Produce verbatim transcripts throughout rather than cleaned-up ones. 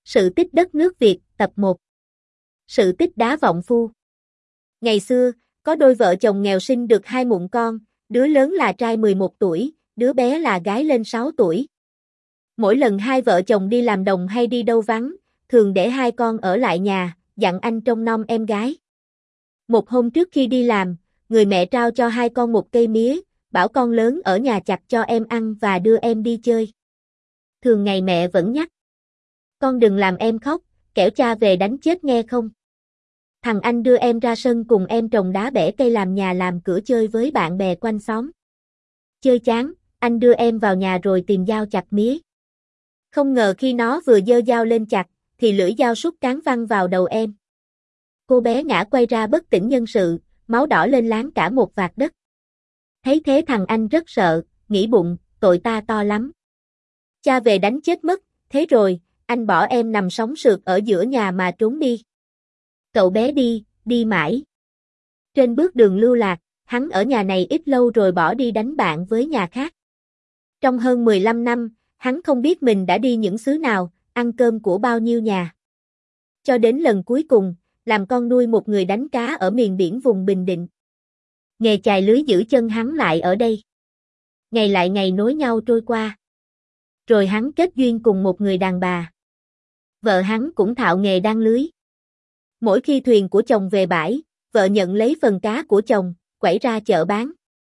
Sự tích đất nước Việt, tập một. Sự tích đá vọng phu. Ngày xưa, có đôi vợ chồng nghèo sinh được hai mụn con, đứa lớn là trai mười một tuổi, đứa bé là gái lên sáu tuổi. Mỗi lần hai vợ chồng đi làm đồng hay đi đâu vắng, thường để hai con ở lại nhà, dặn anh trông nom em gái. Một hôm trước khi đi làm, người mẹ trao cho hai con một cây mía, bảo con lớn ở nhà chặt cho em ăn và đưa em đi chơi. Thường ngày mẹ vẫn nhắc: con đừng làm em khóc, kẻo cha về đánh chết nghe không. Thằng anh đưa em ra sân cùng em trồng đá bẻ cây làm nhà làm cửa chơi với bạn bè quanh xóm. Chơi chán, anh đưa em vào nhà rồi tìm dao chặt mía. Không ngờ khi nó vừa giơ dao lên chặt, thì lưỡi dao sút cán văng vào đầu em. Cô bé ngã quay ra bất tỉnh nhân sự, máu đỏ lên láng cả một vạt đất. Thấy thế thằng anh rất sợ, nghĩ bụng, tội ta to lắm. Cha về đánh chết mất, thế rồi, anh bỏ em nằm sóng sượt ở giữa nhà mà trốn đi. Cậu bé đi, đi mãi. Trên bước đường lưu lạc, hắn ở nhà này ít lâu rồi bỏ đi đánh bạn với nhà khác. Trong hơn mười lăm năm, hắn không biết mình đã đi những xứ nào, ăn cơm của bao nhiêu nhà. Cho đến lần cuối cùng, làm con nuôi một người đánh cá ở miền biển vùng Bình Định. Nghề chài lưới giữ chân hắn lại ở đây. Ngày lại ngày nối nhau trôi qua. Rồi hắn kết duyên cùng một người đàn bà. Vợ hắn cũng thạo nghề đan lưới. Mỗi khi thuyền của chồng về bãi, vợ nhận lấy phần cá của chồng, quẩy ra chợ bán.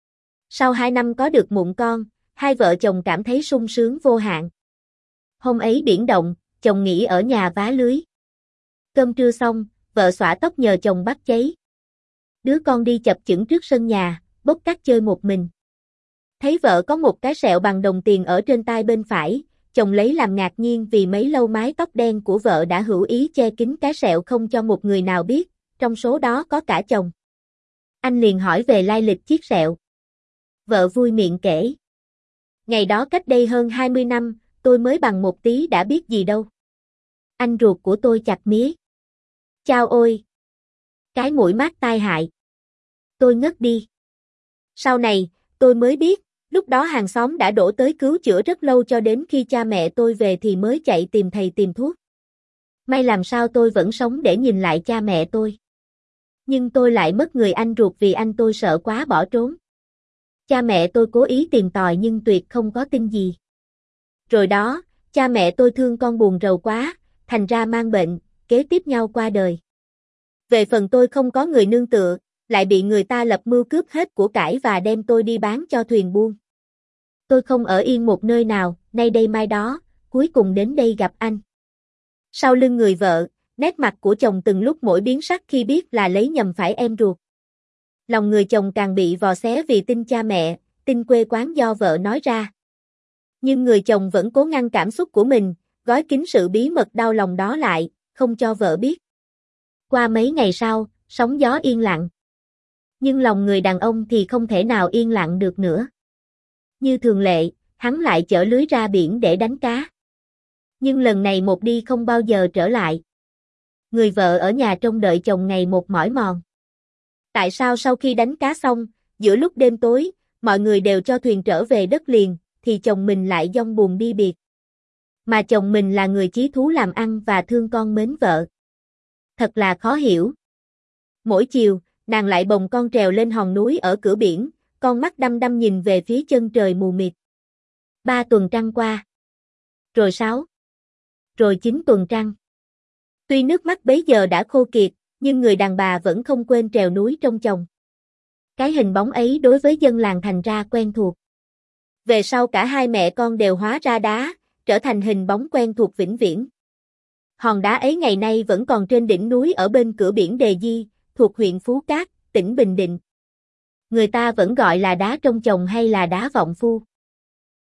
Sau hai năm có được mụn con, hai vợ chồng cảm thấy sung sướng vô hạn. Hôm ấy biển động, chồng nghỉ ở nhà vá lưới. Cơm trưa xong, vợ xõa tóc nhờ chồng bắt cháy. Đứa con đi chập chững trước sân nhà, bốc cát chơi một mình. Thấy vợ có một cái sẹo bằng đồng tiền ở trên tai bên phải, chồng lấy làm ngạc nhiên vì mấy lâu mái tóc đen của vợ đã hữu ý che kín cái sẹo không cho một người nào biết, trong số đó có cả chồng. Anh liền hỏi về lai lịch chiếc sẹo. Vợ vui miệng kể: ngày đó cách đây hơn hai mươi năm, tôi mới bằng một tí đã biết gì đâu. Anh ruột của tôi chặt mía. Chao ôi! Cái mũi mát tai hại. Tôi ngất đi. Sau này, tôi mới biết, lúc đó hàng xóm đã đổ tới cứu chữa rất lâu cho đến khi cha mẹ tôi về thì mới chạy tìm thầy tìm thuốc. May làm sao tôi vẫn sống để nhìn lại cha mẹ tôi. Nhưng tôi lại mất người anh ruột vì anh tôi sợ quá bỏ trốn. Cha mẹ tôi cố ý tìm tòi nhưng tuyệt không có tin gì. Rồi đó, cha mẹ tôi thương con buồn rầu quá, thành ra mang bệnh, kế tiếp nhau qua đời. Về phần tôi không có người nương tựa, lại bị người ta lập mưu cướp hết của cải và đem tôi đi bán cho thuyền buôn. Tôi không ở yên một nơi nào, nay đây mai đó, cuối cùng đến đây gặp anh. Sau lưng người vợ, nét mặt của chồng từng lúc mỗi biến sắc khi biết là lấy nhầm phải em ruột. Lòng người chồng càng bị vò xé vì tin cha mẹ, tin quê quán do vợ nói ra. Nhưng người chồng vẫn cố ngăn cảm xúc của mình, gói kín sự bí mật đau lòng đó lại, không cho vợ biết. Qua mấy ngày sau, sóng gió yên lặng. Nhưng lòng người đàn ông thì không thể nào yên lặng được nữa. Như thường lệ, hắn lại chở lưới ra biển để đánh cá. Nhưng lần này một đi không bao giờ trở lại. Người vợ ở nhà trông đợi chồng ngày một mỏi mòn. Tại sao sau khi đánh cá xong, giữa lúc đêm tối, mọi người đều cho thuyền trở về đất liền, thì chồng mình lại dông buồn đi biệt. Mà chồng mình là người chí thú làm ăn và thương con mến vợ. Thật là khó hiểu. Mỗi chiều, nàng lại bồng con trèo lên hòn núi ở cửa biển, con mắt đăm đăm nhìn về phía chân trời mù mịt. Ba tuần trăng qua. Rồi sáu. Rồi chín tuần trăng. Tuy nước mắt bấy giờ đã khô kiệt, nhưng người đàn bà vẫn không quên trèo núi trông chồng. Cái hình bóng ấy đối với dân làng thành ra quen thuộc. Về sau cả hai mẹ con đều hóa ra đá, trở thành hình bóng quen thuộc vĩnh viễn. Hòn đá ấy ngày nay vẫn còn trên đỉnh núi ở bên cửa biển Đề Di, thuộc huyện Phú Cát, tỉnh Bình Định. Người ta vẫn gọi là đá trông chồng hay là đá vọng phu.